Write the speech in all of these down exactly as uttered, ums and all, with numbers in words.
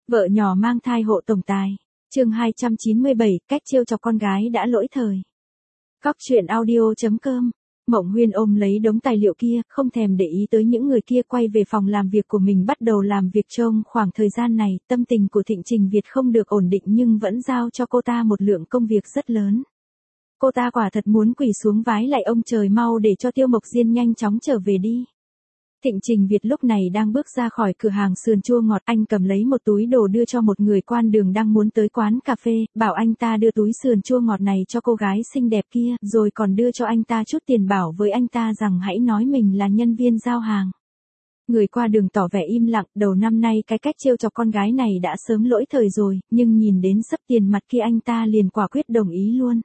Vợ nhỏ mang thai hộ tổng tài. Chương hai trăm chín mươi bảy, cách trêu chọc con gái đã lỗi thời. Cóc truyện audio chấm com. Mộng Huyên ôm lấy đống tài liệu kia, không thèm để ý tới những người kia, quay về phòng làm việc của mình bắt đầu làm việc. Trong khoảng thời gian này, tâm tình của Thịnh Trình Việt không được ổn định nhưng vẫn giao cho cô ta một lượng công việc rất lớn. Cô ta quả thật muốn quỳ xuống vái lại ông trời mau để cho Tiêu Mộc Diên nhanh chóng trở về đi. Thịnh Trình Việt lúc này đang bước ra khỏi cửa hàng sườn chua ngọt, anh cầm lấy một túi đồ đưa cho một người quan đường đang muốn tới quán cà phê, bảo anh ta đưa túi sườn chua ngọt này cho cô gái xinh đẹp kia, rồi còn đưa cho anh ta chút tiền, bảo với anh ta rằng hãy nói mình là nhân viên giao hàng. Người qua đường tỏ vẻ im lặng, đầu năm nay cái cách trêu chọc con gái này đã sớm lỗi thời rồi, nhưng nhìn đến xấp tiền mặt kia anh ta liền quả quyết đồng ý luôn.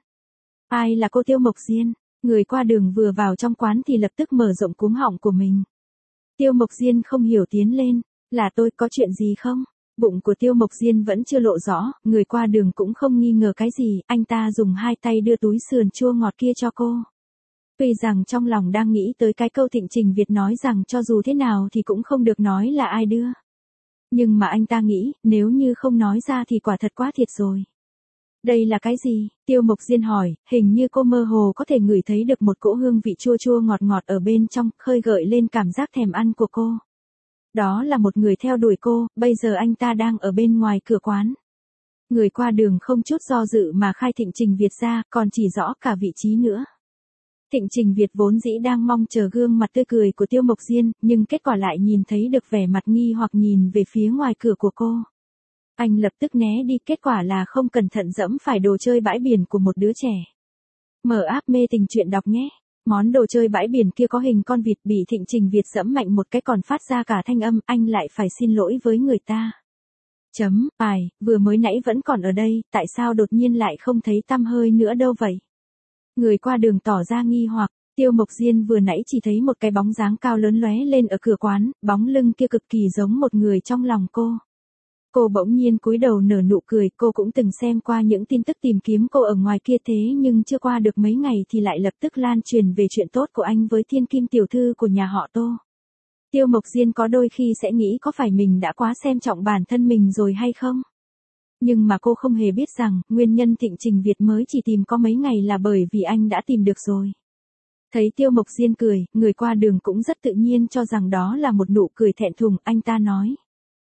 Ai là cô Tiêu Mộc Diên? Người qua đường vừa vào trong quán thì lập tức mở rộng cúm họng của mình. Tiêu Mộc Diên không hiểu tiến lên, là tôi, có chuyện gì không? Bụng của Tiêu Mộc Diên vẫn chưa lộ rõ, người qua đường cũng không nghi ngờ cái gì, anh ta dùng hai tay đưa túi sườn chua ngọt kia cho cô. Tuy rằng trong lòng đang nghĩ tới cái câu Thịnh Trình Việt nói rằng cho dù thế nào thì cũng không được nói là ai đưa. Nhưng mà anh ta nghĩ, nếu như không nói ra thì quả thật quá thiệt rồi. Đây là cái gì? Tiêu Mộc Diên hỏi, hình như cô mơ hồ có thể ngửi thấy được một cỗ hương vị chua chua ngọt ngọt ở bên trong, khơi gợi lên cảm giác thèm ăn của cô. Đó là một người theo đuổi cô, bây giờ anh ta đang ở bên ngoài cửa quán. Người qua đường không chút do dự mà khai Thịnh Trình Việt ra, còn chỉ rõ cả vị trí nữa. Thịnh Trình Việt vốn dĩ đang mong chờ gương mặt tươi cười của Tiêu Mộc Diên, nhưng kết quả lại nhìn thấy được vẻ mặt nghi hoặc nhìn về phía ngoài cửa của cô. Anh lập tức né đi, kết quả là không cẩn thận dẫm phải đồ chơi bãi biển của một đứa trẻ. Mở app mê tình truyện đọc nhé. Món đồ chơi bãi biển kia có hình con vịt, bị Thịnh Trình Việt dẫm mạnh một cái còn phát ra cả thanh âm, anh lại phải xin lỗi với người ta. Chấm, ai, vừa mới nãy vẫn còn ở đây, tại sao đột nhiên lại không thấy tăm hơi nữa đâu vậy? Người qua đường tỏ ra nghi hoặc, Tiêu Mộc Diên vừa nãy chỉ thấy một cái bóng dáng cao lớn lóe lên ở cửa quán, bóng lưng kia cực kỳ giống một người trong lòng cô. Cô bỗng nhiên cúi đầu nở nụ cười, cô cũng từng xem qua những tin tức tìm kiếm cô ở ngoài kia, thế nhưng chưa qua được mấy ngày thì lại lập tức lan truyền về chuyện tốt của anh với thiên kim tiểu thư của nhà họ Tô. Tiêu Mộc Diên có đôi khi sẽ nghĩ có phải mình đã quá xem trọng bản thân mình rồi hay không? Nhưng mà cô không hề biết rằng, nguyên nhân Thịnh Trình Việt mới chỉ tìm có mấy ngày là bởi vì anh đã tìm được rồi. Thấy Tiêu Mộc Diên cười, người qua đường cũng rất tự nhiên cho rằng đó là một nụ cười thẹn thùng, anh ta nói.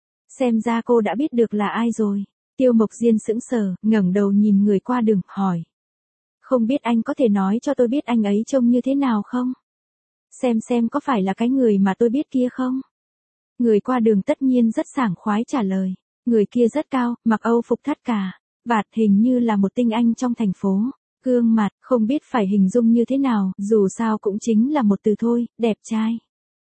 Xem ra cô đã biết được là ai rồi. Tiêu Mộc Diên sững sờ, ngẩng đầu nhìn người qua đường, hỏi. Không biết anh có thể nói cho tôi biết anh ấy trông như thế nào không? Xem xem có phải là cái người mà tôi biết kia không? Người qua đường tất nhiên rất sảng khoái trả lời. Người kia rất cao, mặc Âu phục thắt cà vạt, hình như là một tinh anh trong thành phố. Gương mặt, không biết phải hình dung như thế nào, dù sao cũng chính là một từ thôi, đẹp trai.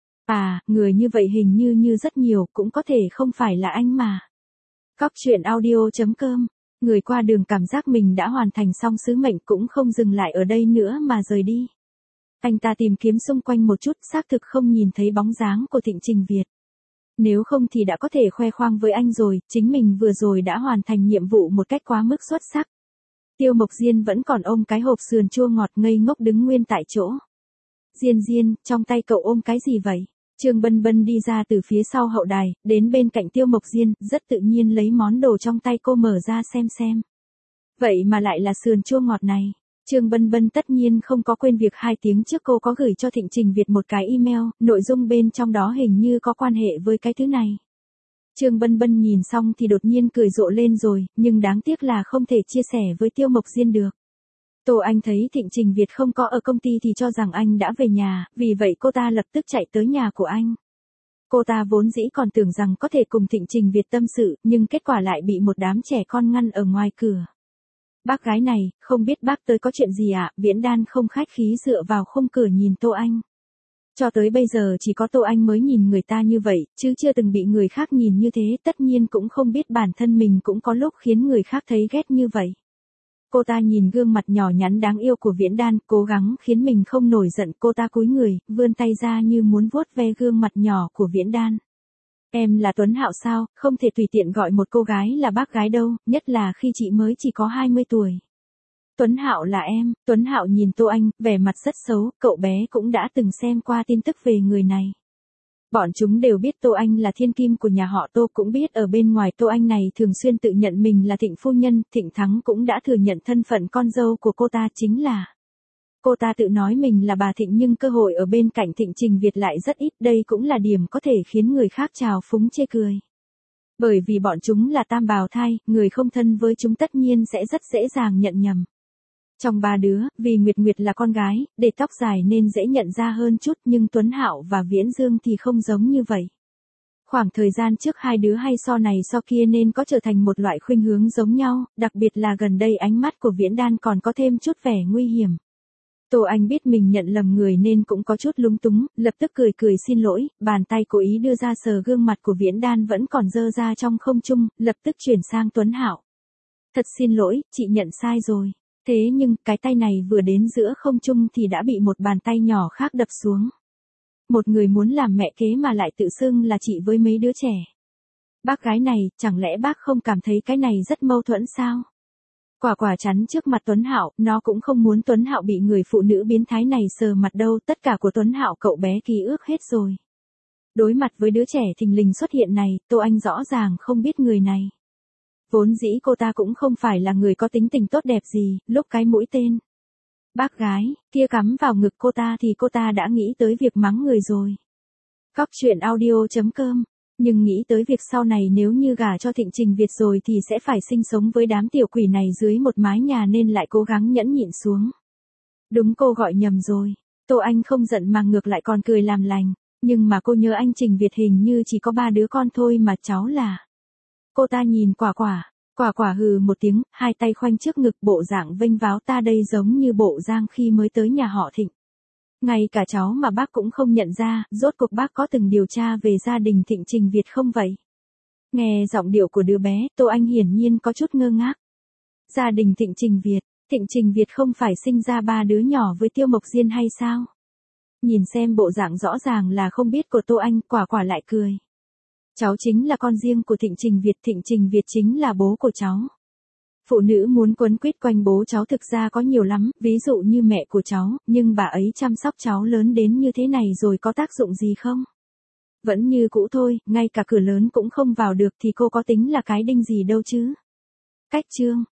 À, người như vậy hình như như rất nhiều, cũng có thể không phải là anh mà. Cóc truyện audio chấm com. Người qua đường cảm giác mình đã hoàn thành xong sứ mệnh, cũng không dừng lại ở đây nữa mà rời đi. Anh ta tìm kiếm xung quanh một chút, xác thực không nhìn thấy bóng dáng của Thịnh Trình Việt. Nếu không thì đã có thể khoe khoang với anh rồi, chính mình vừa rồi đã hoàn thành nhiệm vụ một cách quá mức xuất sắc. Tiêu Mộc Diên vẫn còn ôm cái hộp sườn chua ngọt ngây ngốc đứng nguyên tại chỗ. Diên Diên, trong tay cậu ôm cái gì vậy? Trương Bân Bân đi ra từ phía sau hậu đài, đến bên cạnh Tiêu Mộc Diên, rất tự nhiên lấy món đồ trong tay cô mở ra xem xem. Vậy mà lại là sườn chua ngọt này. Trương Bân Bân tất nhiên không có quên việc hai tiếng trước cô có gửi cho Thịnh Trình Việt một cái email, nội dung bên trong đó hình như có quan hệ với cái thứ này. Trương Bân Bân nhìn xong thì đột nhiên cười rộ lên rồi, nhưng đáng tiếc là không thể chia sẻ với Tiêu Mộc Diên được. Tô Anh thấy Thịnh Trình Việt không có ở công ty thì cho rằng anh đã về nhà, vì vậy cô ta lập tức chạy tới nhà của anh. Cô ta vốn dĩ còn tưởng rằng có thể cùng Thịnh Trình Việt tâm sự, nhưng kết quả lại bị một đám trẻ con ngăn ở ngoài cửa. Bác gái này, không biết bác tới có chuyện gì ạ? Viễn Đan không khách khí dựa vào khung cửa nhìn Tô Anh. Cho tới bây giờ chỉ có Tô Anh mới nhìn người ta như vậy, chứ chưa từng bị người khác nhìn như thế, tất nhiên cũng không biết bản thân mình cũng có lúc khiến người khác thấy ghét như vậy. Cô ta nhìn gương mặt nhỏ nhắn đáng yêu của Viễn Đan, cố gắng khiến mình không nổi giận, cô ta cúi người, vươn tay ra như muốn vuốt ve gương mặt nhỏ của Viễn Đan. Em là Tuấn Hạo sao, không thể tùy tiện gọi một cô gái là bác gái đâu, nhất là khi chị mới chỉ có hai mươi tuổi. Tuấn Hạo là em, Tuấn Hạo nhìn Tô Anh, vẻ mặt rất xấu, cậu bé cũng đã từng xem qua tin tức về người này. Bọn chúng đều biết Tô Anh là thiên kim của nhà họ Tô, cũng biết ở bên ngoài Tô Anh này thường xuyên tự nhận mình là Thịnh phu nhân, Thịnh Thắng cũng đã thừa nhận thân phận con dâu của cô ta chính là. Cô ta tự nói mình là bà Thịnh nhưng cơ hội ở bên cạnh Thịnh Trình Việt lại rất ít, đây cũng là điểm có thể khiến người khác trào phúng chê cười. Bởi vì bọn chúng là tam bào thai, người không thân với chúng tất nhiên sẽ rất dễ dàng nhận nhầm. Trong ba đứa, vì Nguyệt Nguyệt là con gái, để tóc dài nên dễ nhận ra hơn chút, nhưng Tuấn Hạo và Viễn Dương thì không giống như vậy. Khoảng thời gian trước hai đứa hay so này so kia nên có trở thành một loại khuynh hướng giống nhau, đặc biệt là gần đây ánh mắt của Viễn Đan còn có thêm chút vẻ nguy hiểm. Tô Anh biết mình nhận lầm người nên cũng có chút lúng túng, lập tức cười cười xin lỗi, bàn tay cố ý đưa ra sờ gương mặt của Viễn Đan vẫn còn dơ ra trong không trung, lập tức chuyển sang Tuấn Hạo. Thật xin lỗi, chị nhận sai rồi. Thế nhưng, cái tay này vừa đến giữa không trung thì đã bị một bàn tay nhỏ khác đập xuống. Một người muốn làm mẹ kế mà lại tự xưng là chị với mấy đứa trẻ. Bác gái này, chẳng lẽ bác không cảm thấy cái này rất mâu thuẫn sao? Quả quả chắn trước mặt Tuấn Hạo, nó cũng không muốn Tuấn Hạo bị người phụ nữ biến thái này sờ mặt đâu, tất cả của Tuấn Hạo cậu bé ký ức hết rồi. Đối mặt với đứa trẻ thình lình xuất hiện này, Tô Anh rõ ràng không biết người này. Vốn dĩ cô ta cũng không phải là người có tính tình tốt đẹp gì, lúc cái mũi tên bác gái kia cắm vào ngực cô ta thì cô ta đã nghĩ tới việc mắng người rồi. Cóc truyện audio chấm com. Nhưng nghĩ tới việc sau này nếu như gả cho Thịnh Trình Việt rồi thì sẽ phải sinh sống với đám tiểu quỷ này dưới một mái nhà nên lại cố gắng nhẫn nhịn xuống. Đúng, cô gọi nhầm rồi. Tô Anh không giận mà ngược lại còn cười làm lành. Nhưng mà cô nhớ anh Trình Việt hình như chỉ có ba đứa con thôi mà cháu là. Cô ta nhìn Quả Quả. Quả Quả hừ một tiếng, hai tay khoanh trước ngực, bộ dạng vênh váo, ta đây giống như bộ Giang khi mới tới nhà họ Thịnh. Ngay cả cháu mà bác cũng không nhận ra, rốt cuộc bác có từng điều tra về gia đình Thịnh Trình Việt không vậy? Nghe giọng điệu của đứa bé, Tô Anh hiển nhiên có chút ngơ ngác. Gia đình Thịnh Trình Việt, Thịnh Trình Việt không phải sinh ra ba đứa nhỏ với Tiêu Mộc Diên hay sao? Nhìn xem bộ dạng rõ ràng là không biết của Tô Anh, Quả Quả lại cười. Cháu chính là con riêng của Thịnh Trình Việt, Thịnh Trình Việt chính là bố của cháu. Phụ nữ muốn quấn quýt quanh bố cháu thực ra có nhiều lắm, ví dụ như mẹ của cháu, nhưng bà ấy chăm sóc cháu lớn đến như thế này rồi có tác dụng gì không? Vẫn như cũ thôi, ngay cả cửa lớn cũng không vào được thì cô có tính là cái đinh gì đâu chứ. Cách chương